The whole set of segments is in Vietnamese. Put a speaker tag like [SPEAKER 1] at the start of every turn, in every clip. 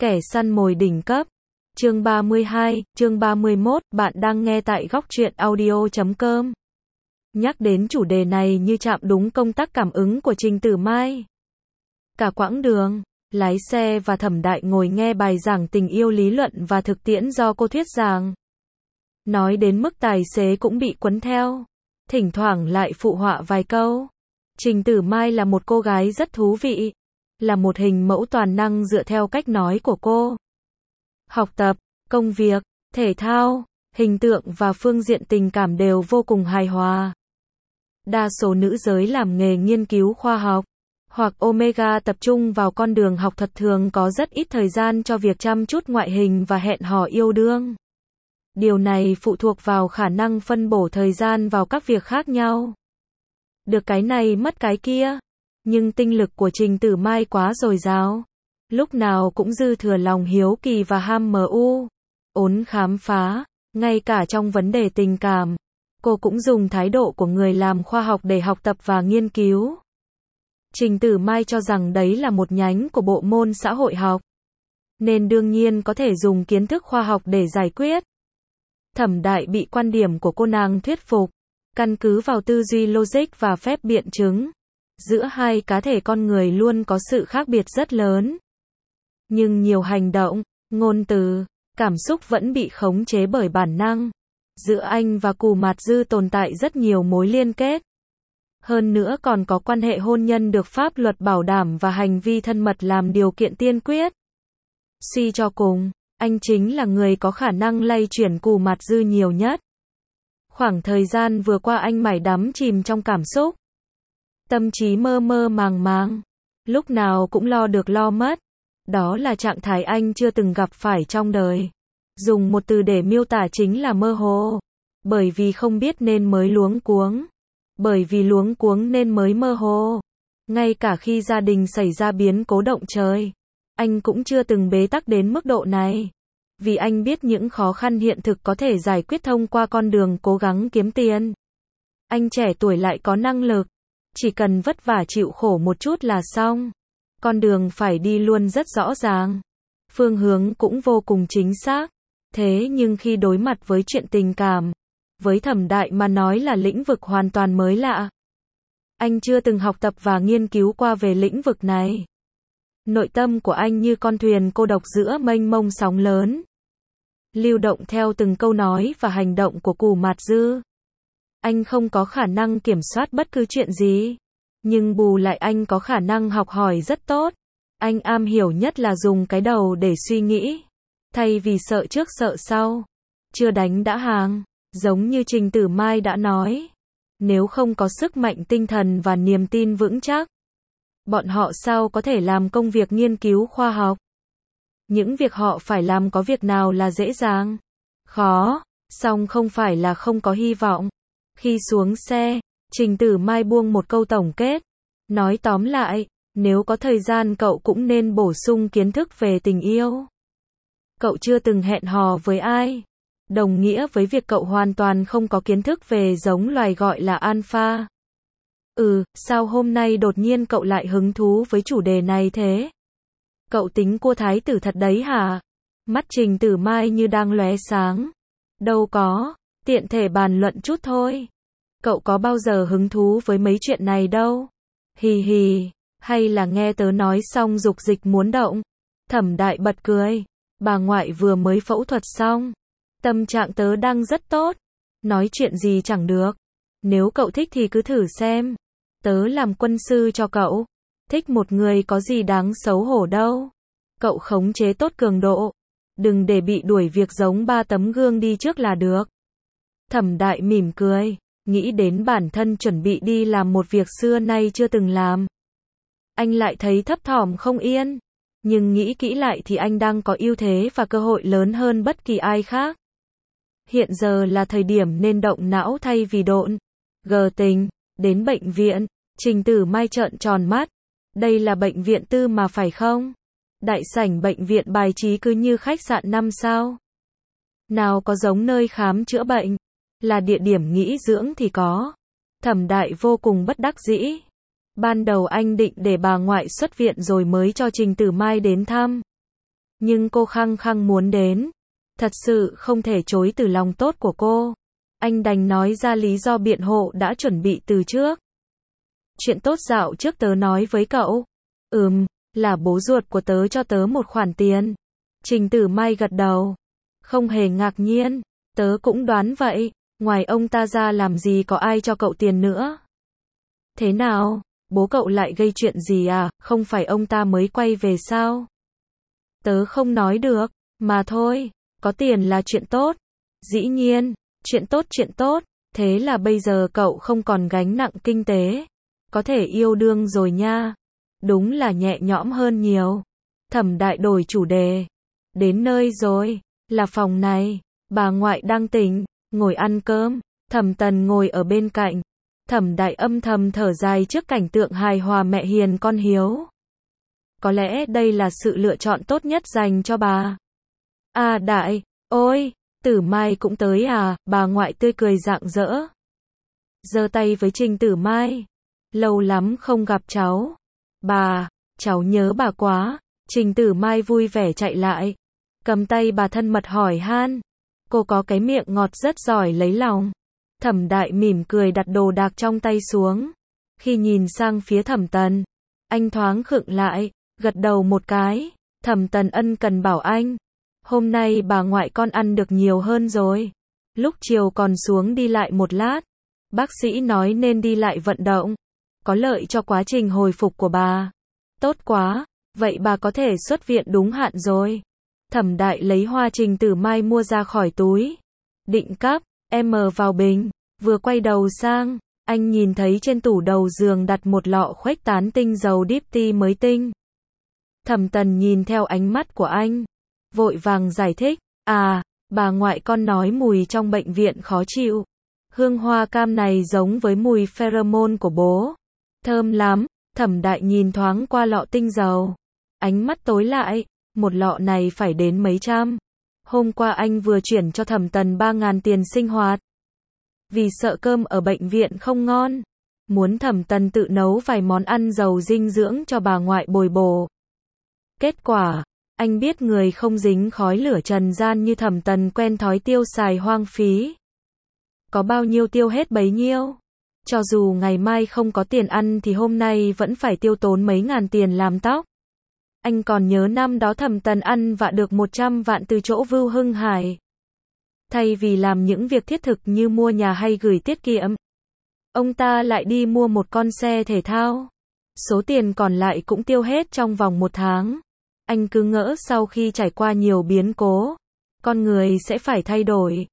[SPEAKER 1] Kẻ săn mồi đỉnh cấp. Chương 32, chương 31, bạn đang nghe tại góc truyện audio.com. Nhắc đến chủ đề này như chạm đúng công tắc cảm ứng của Trình Tử Mai. Cả quãng đường, lái xe và Thẩm Đại ngồi nghe bài giảng tình yêu lý luận và thực tiễn do cô thuyết giảng. Nói đến mức tài xế cũng bị cuốn theo, thỉnh thoảng lại phụ họa vài câu. Trình Tử Mai là một cô gái rất thú vị, là một hình mẫu toàn năng dựa theo cách nói của cô. Học tập, công việc, thể thao, hình tượng và phương diện tình cảm đều vô cùng hài hòa. Đa số nữ giới làm nghề nghiên cứu khoa học, hoặc Omega tập trung vào con đường học thuật thường có rất ít thời gian cho việc chăm chút ngoại hình và hẹn hò yêu đương. Điều này phụ thuộc vào khả năng phân bổ thời gian vào các việc khác nhau. Được cái này mất cái kia. Nhưng tinh lực của Trình Tử Mai quá dồi dào. Lúc nào cũng dư thừa lòng hiếu kỳ và ham ốn khám phá. Ngay cả trong vấn đề tình cảm, cô cũng dùng thái độ của người làm khoa học để học tập và nghiên cứu. Trình Tử Mai cho rằng đấy là một nhánh của bộ môn xã hội học, nên đương nhiên có thể dùng kiến thức khoa học để giải quyết. Thẩm Đại bị quan điểm của cô nàng thuyết phục, căn cứ vào tư duy logic và phép biện chứng. Giữa hai cá thể con người luôn có sự khác biệt rất lớn. Nhưng nhiều hành động, ngôn từ, cảm xúc vẫn bị khống chế bởi bản năng. Giữa anh và Cù Mạt Dư tồn tại rất nhiều mối liên kết. Hơn nữa còn có quan hệ hôn nhân được pháp luật bảo đảm và hành vi thân mật làm điều kiện tiên quyết. Suy cho cùng, anh chính là người có khả năng lay chuyển Cù Mạt Dư nhiều nhất. Khoảng thời gian vừa qua anh mải đắm chìm trong cảm xúc. Tâm trí mơ mơ màng màng, lúc nào cũng lo được lo mất. Đó là trạng thái anh chưa từng gặp phải trong đời. Dùng một từ để miêu tả chính là mơ hồ. Bởi vì không biết nên mới luống cuống. Bởi vì luống cuống nên mới mơ hồ. Ngay cả khi gia đình xảy ra biến cố động trời, anh cũng chưa từng bế tắc đến mức độ này. Vì anh biết những khó khăn hiện thực có thể giải quyết thông qua con đường cố gắng kiếm tiền. Anh trẻ tuổi lại có năng lực. Chỉ cần vất vả chịu khổ một chút là xong. Con đường phải đi luôn rất rõ ràng. Phương hướng cũng vô cùng chính xác. Thế nhưng khi đối mặt với chuyện tình cảm, với Thẩm Đại mà nói là lĩnh vực hoàn toàn mới lạ. Anh chưa từng học tập và nghiên cứu qua về lĩnh vực này. Nội tâm của anh như con thuyền cô độc giữa mênh mông sóng lớn, lưu động theo từng câu nói và hành động của Cù Mạt Dư. Anh không có khả năng kiểm soát bất cứ chuyện gì, nhưng bù lại anh có khả năng học hỏi rất tốt. Anh am hiểu nhất là dùng cái đầu để suy nghĩ, thay vì sợ trước sợ sau. Chưa đánh đã hàng, giống như Trình Tử Mai đã nói. Nếu không có sức mạnh tinh thần và niềm tin vững chắc, bọn họ sao có thể làm công việc nghiên cứu khoa học? Những việc họ phải làm có việc nào là dễ dàng? Khó, song không phải là không có hy vọng. Khi xuống xe, Trình Tử Mai buông một câu tổng kết. Nói tóm lại, nếu có thời gian cậu cũng nên bổ sung kiến thức về tình yêu. Cậu chưa từng hẹn hò với ai. Đồng nghĩa với việc cậu hoàn toàn không có kiến thức về giống loài gọi là alpha. Sao hôm nay đột nhiên cậu lại hứng thú với chủ đề này thế? Cậu tính cua thái tử thật đấy hả? Mắt Trình Tử Mai như đang lóe sáng. Đâu có, tiện thể bàn luận chút thôi. Cậu có bao giờ hứng thú với mấy chuyện này đâu. Hì hì, hay là nghe tớ nói xong dục dịch muốn động. Thẩm Đại bật cười. Bà ngoại vừa mới phẫu thuật xong. Tâm trạng tớ đang rất tốt. Nói chuyện gì chẳng được. Nếu cậu thích thì cứ thử xem. Tớ làm quân sư cho cậu. Thích một người có gì đáng xấu hổ đâu. Cậu khống chế tốt cường độ. Đừng để bị đuổi việc giống 3 tấm gương đi trước là được. Thẩm Đại mỉm cười, nghĩ đến bản thân chuẩn bị đi làm một việc xưa nay chưa từng làm. Anh lại thấy thấp thỏm không yên. Nhưng nghĩ kỹ lại thì anh đang có ưu thế và cơ hội lớn hơn bất kỳ ai khác. Hiện giờ là thời điểm nên động não thay vì độn. Gờ tình, đến bệnh viện, Trình Tử Mai trợn tròn mắt. Đây là bệnh viện tư mà phải không? Đại sảnh bệnh viện bài trí cứ như khách sạn 5 sao. Nào có giống nơi khám chữa bệnh. Là địa điểm nghỉ dưỡng thì có. Thẩm Đại vô cùng bất đắc dĩ. Ban đầu anh định để bà ngoại xuất viện rồi mới cho Trình Tử Mai đến thăm. Nhưng cô khăng khăng muốn đến. Thật sự không thể chối từ lòng tốt của cô. Anh đành nói ra lý do biện hộ đã chuẩn bị từ trước. Chuyện tốt dạo trước tớ nói với cậu. Là bố ruột của tớ cho tớ một khoản tiền. Trình Tử Mai gật đầu. Không hề ngạc nhiên. Tớ cũng đoán vậy. Ngoài ông ta ra làm gì có ai cho cậu tiền nữa. Thế nào? Bố cậu lại gây chuyện gì à? Không phải ông ta mới quay về sao? Tớ không nói được. Mà thôi. Có tiền là chuyện tốt. Dĩ nhiên. Chuyện tốt. Thế là bây giờ cậu không còn gánh nặng kinh tế. Có thể yêu đương rồi nha. Đúng là nhẹ nhõm hơn nhiều. Thẩm Đại đổi chủ đề. Đến nơi rồi. Là phòng này. Bà ngoại đang tỉnh. Ngồi ăn cơm. Thẩm Tần ngồi ở bên cạnh. Thẩm Đại âm thầm thở dài trước cảnh tượng hài hòa mẹ hiền con hiếu. Có lẽ đây là sự lựa chọn tốt nhất dành cho bà. À Đại, ôi, Tử Mai cũng tới à? Bà ngoại tươi cười rạng rỡ. Giơ tay với Trình Tử Mai. Lâu lắm không gặp cháu. Bà, cháu nhớ bà quá. Trình Tử Mai vui vẻ chạy lại. Cầm tay bà thân mật hỏi han. Cô có cái miệng ngọt rất giỏi lấy lòng. Thẩm Đại mỉm cười đặt đồ đạc trong tay xuống. Khi nhìn sang phía Thẩm Tần, anh thoáng khựng lại, gật đầu một cái. Thẩm Tần ân cần bảo anh. Hôm nay bà ngoại con ăn được nhiều hơn rồi. Lúc chiều còn xuống đi lại một lát. Bác sĩ nói nên đi lại vận động. Có lợi cho quá trình hồi phục của bà. Tốt quá, vậy bà có thể xuất viện đúng hạn rồi. Thẩm Đại lấy hoa Trình Tử Mai mua ra khỏi túi. Định cắp, em vào bình. Vừa quay đầu sang, anh nhìn thấy trên tủ đầu giường đặt một lọ khuếch tán tinh dầu Dipty mới tinh. Thẩm Tần nhìn theo ánh mắt của anh. Vội vàng giải thích. À, bà ngoại con nói mùi trong bệnh viện khó chịu. Hương hoa cam này giống với mùi pheromone của bố. Thơm lắm. Thẩm Đại nhìn thoáng qua lọ tinh dầu. Ánh mắt tối lại. Một lọ này phải đến mấy trăm. Hôm qua anh vừa chuyển cho Thẩm Tần 3.000 tiền sinh hoạt. Vì sợ cơm ở bệnh viện không ngon. Muốn Thẩm Tần tự nấu vài món ăn giàu dinh dưỡng cho bà ngoại bồi bổ. Kết quả, anh biết người không dính khói lửa trần gian như Thẩm Tần quen thói tiêu xài hoang phí. Có bao nhiêu tiêu hết bấy nhiêu. Cho dù ngày mai không có tiền ăn thì hôm nay vẫn phải tiêu tốn mấy ngàn tiền làm tóc. Anh còn nhớ năm đó Thẩm Tần ăn vạ được 100 vạn từ chỗ Vưu Hưng Hải. Thay vì làm những việc thiết thực như mua nhà hay gửi tiết kiệm, ông ta lại đi mua một con xe thể thao. Số tiền còn lại cũng tiêu hết trong vòng 1 tháng. Anh cứ ngỡ sau khi trải qua nhiều biến cố, con người sẽ phải thay đổi.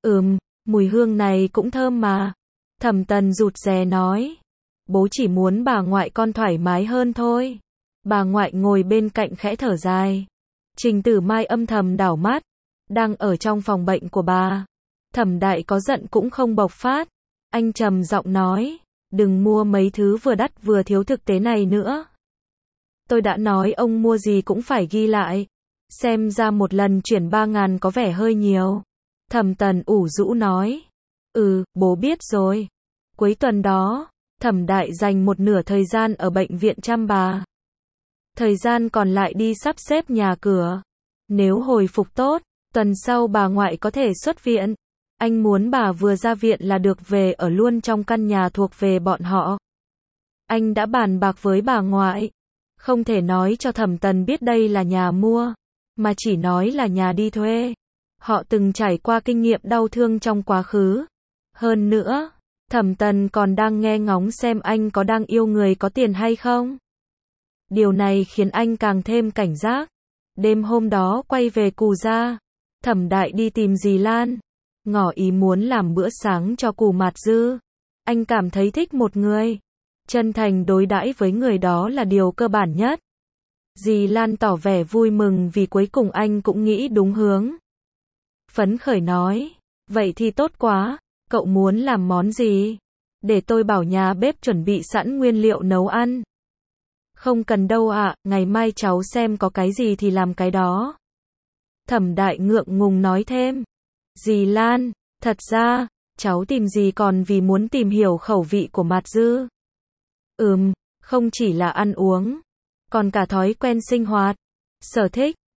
[SPEAKER 1] Mùi hương này cũng thơm mà. Thẩm Tần rụt rè nói. Bố chỉ muốn bà ngoại con thoải mái hơn thôi. Bà ngoại ngồi bên cạnh khẽ thở dài. Trình Tử Mai âm thầm đảo mắt. Đang ở trong phòng bệnh của bà. Thẩm Đại có giận cũng không bộc phát. Anh trầm giọng nói. Đừng mua mấy thứ vừa đắt vừa thiếu thực tế này nữa. Tôi đã nói ông mua gì cũng phải ghi lại. Xem ra một lần chuyển 3.000 có vẻ hơi nhiều. Thẩm Tần ủ rũ nói. Bố biết rồi. Cuối tuần đó, Thẩm Đại dành một nửa thời gian ở bệnh viện chăm bà. Thời gian còn lại đi sắp xếp nhà cửa. Nếu hồi phục tốt, tuần sau bà ngoại có thể xuất viện. Anh muốn bà vừa ra viện là được về ở luôn trong căn nhà thuộc về bọn họ. Anh đã bàn bạc với bà ngoại. Không thể nói cho Thẩm Tần biết đây là nhà mua, mà chỉ nói là nhà đi thuê. Họ từng trải qua kinh nghiệm đau thương trong quá khứ. Hơn nữa, Thẩm Tần còn đang nghe ngóng xem anh có đang yêu người có tiền hay không. Điều này khiến anh càng thêm cảnh giác. Đêm hôm đó quay về Cù Gia, Thẩm Đại đi tìm dì Lan, ngỏ ý muốn làm bữa sáng cho Cù Mạt Dư. Anh cảm thấy thích một người, chân thành đối đãi với người đó là điều cơ bản nhất. Dì Lan tỏ vẻ vui mừng vì cuối cùng anh cũng nghĩ đúng hướng. Phấn khởi nói, vậy thì tốt quá, cậu muốn làm món gì? Để tôi bảo nhà bếp chuẩn bị sẵn nguyên liệu nấu ăn. Không cần đâu ạ, ngày mai cháu xem có cái gì thì làm cái đó. Thẩm Đại ngượng ngùng nói thêm. Dì Lan, thật ra, cháu tìm dì còn vì muốn tìm hiểu khẩu vị của Mạt Dư. Không chỉ là ăn uống, còn cả thói quen sinh hoạt, sở thích.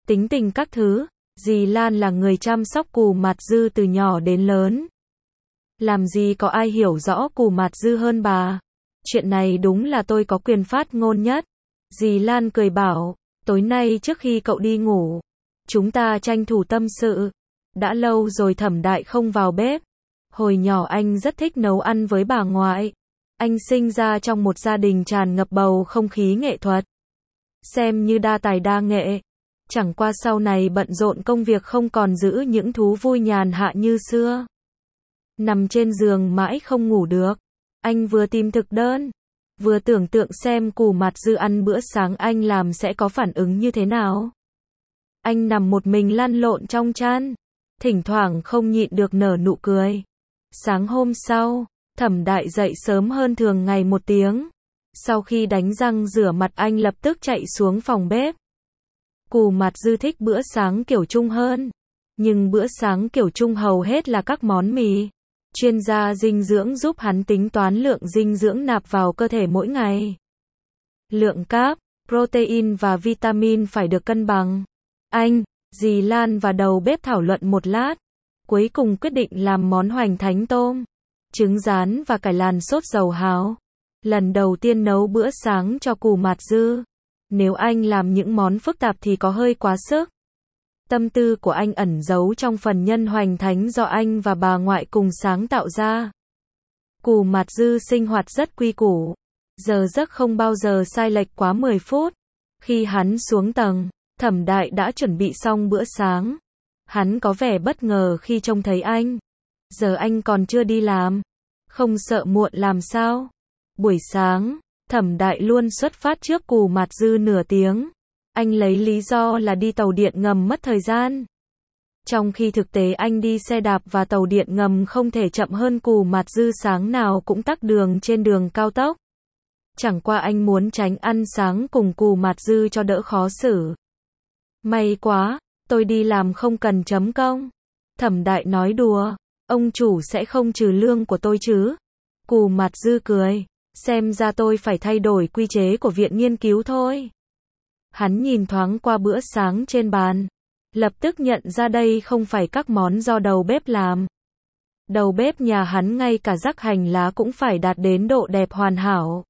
[SPEAKER 1] tính tình các thứ. Dì Lan là người chăm sóc Cù Mạt Dư từ nhỏ đến lớn. Làm gì có ai hiểu rõ Cù Mạt Dư hơn bà. Chuyện này đúng là tôi có quyền phát ngôn nhất. Dì Lan cười bảo, tối nay trước khi cậu đi ngủ, chúng ta tranh thủ tâm sự. Đã lâu rồi Thẩm Đại không vào bếp. Hồi nhỏ anh rất thích nấu ăn với bà ngoại. Anh sinh ra trong một gia đình tràn ngập bầu không khí nghệ thuật. Xem như đa tài đa nghệ. Chẳng qua sau này bận rộn công việc không còn giữ những thú vui nhàn hạ như xưa. Nằm trên giường mãi không ngủ được. Anh vừa tìm thực đơn, vừa tưởng tượng xem Cù Mạt Dư ăn bữa sáng anh làm sẽ có phản ứng như thế nào. Anh nằm một mình lăn lộn trong chăn, thỉnh thoảng không nhịn được nở nụ cười. Sáng hôm sau, Thẩm Đại dậy sớm hơn thường ngày 1 tiếng. Sau khi đánh răng rửa mặt anh lập tức chạy xuống phòng bếp. Cù Mạt Dư thích bữa sáng kiểu Trung hơn. Nhưng bữa sáng kiểu Trung hầu hết là các món mì. Chuyên gia dinh dưỡng giúp hắn tính toán lượng dinh dưỡng nạp vào cơ thể mỗi ngày. Lượng carb, protein và vitamin phải được cân bằng. Anh, dì Lan và đầu bếp thảo luận một lát. Cuối cùng quyết định làm món hoành thánh tôm, trứng rán và cải làn sốt dầu hào. Lần đầu tiên nấu bữa sáng cho Cù Mạt Dư. Nếu anh làm những món phức tạp thì có hơi quá sức. Tâm tư của anh ẩn giấu trong phần nhân hoành thánh do anh và bà ngoại cùng sáng tạo ra. Cù Mạt Dư sinh hoạt rất quy củ. Giờ giấc không bao giờ sai lệch quá 10 phút. Khi hắn xuống tầng, Thẩm Đại đã chuẩn bị xong bữa sáng. Hắn có vẻ bất ngờ khi trông thấy anh. Giờ anh còn chưa đi làm. Không sợ muộn làm sao? Buổi sáng, Thẩm Đại luôn xuất phát trước Cù Mạt Dư nửa tiếng. Anh lấy lý do là đi tàu điện ngầm mất thời gian. Trong khi thực tế anh đi xe đạp và tàu điện ngầm không thể chậm hơn Cù Mạt Dư sáng nào cũng tắc đường trên đường cao tốc. Chẳng qua anh muốn tránh ăn sáng cùng Cù Mạt Dư cho đỡ khó xử. May quá, tôi đi làm không cần chấm công. Thẩm Đại nói đùa, ông chủ sẽ không trừ lương của tôi chứ? Cù Mạt Dư cười, xem ra tôi phải thay đổi quy chế của viện nghiên cứu thôi. Hắn nhìn thoáng qua bữa sáng trên bàn, lập tức nhận ra đây không phải các món do đầu bếp làm. Đầu bếp nhà hắn ngay cả rắc hành lá cũng phải đạt đến độ đẹp hoàn hảo.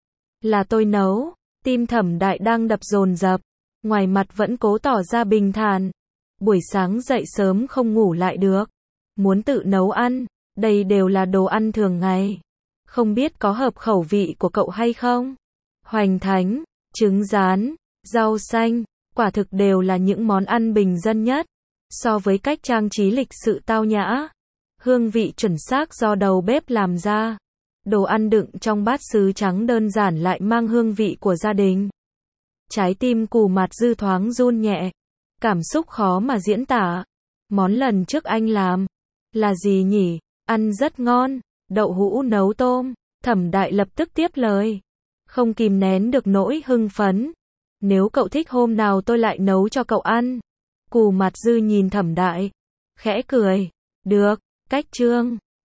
[SPEAKER 1] Là tôi nấu. Tim Thẩm Đại đang đập dồn dập, ngoài mặt vẫn cố tỏ ra bình thản. Buổi sáng dậy sớm không ngủ lại được, muốn tự nấu ăn, đây đều là đồ ăn thường ngày. Không biết có hợp khẩu vị của cậu hay không? Hoành thánh, trứng rán, rau xanh, quả thực đều là những món ăn bình dân nhất. So với cách trang trí lịch sự tao nhã, hương vị chuẩn xác do đầu bếp làm ra. Đồ ăn đựng trong bát sứ trắng đơn giản lại mang hương vị của gia đình. Trái tim Cù Mạt Dư thoáng run nhẹ. Cảm xúc khó mà diễn tả. Món lần trước anh làm là gì nhỉ? Ăn rất ngon. Đậu hũ nấu tôm. Thẩm Đại lập tức tiếp lời. Không kìm nén được nỗi hưng phấn. Nếu cậu thích hôm nào tôi lại nấu cho cậu ăn. Cù Mạt Dư nhìn Thẩm Đại, khẽ cười. Được, cách chương.